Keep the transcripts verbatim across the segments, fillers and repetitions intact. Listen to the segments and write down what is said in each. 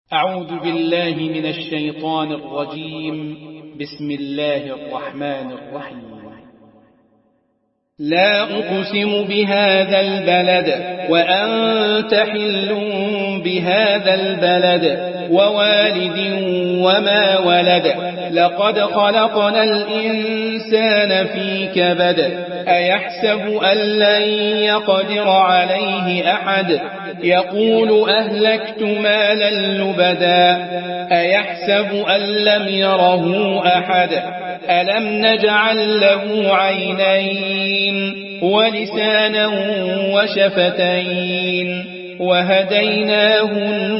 أعوذ بالله من الشيطان الرجيم. بسم الله الرحمن الرحيم. لا أقسم بهذا البلد وأنت حل بهذا البلد ووالد وما ولد لقد خلقنا الإنسان في كبد أيحسب أن لن يقدر عليه أحد يقول أهلكت مالا لبدا أيحسب أن لم يره أحد ألم نجعل له عينين ولسانا وشفتين وهديناه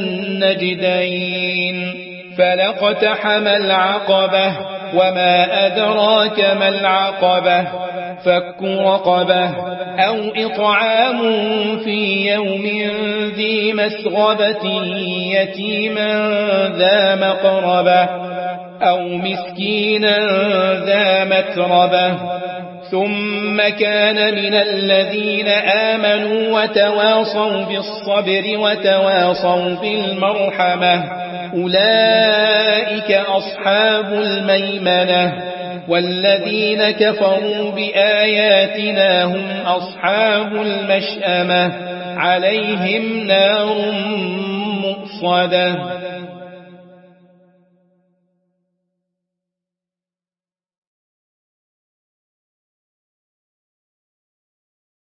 النجدين فلاقتحم العقبة وما أدراك ما العقبة فك رقبة أو إطعام في يوم ذي مسغبة يتيما ذا مقربة أو مسكينا ذا متربة ثم كان من الذين آمنوا وتواصوا بالصبر وتواصوا بالمرحمة أولئك أصحاب الميمنة والذين كفروا بآياتنا هم أصحاب المشأمة عليهم نار مؤصدة.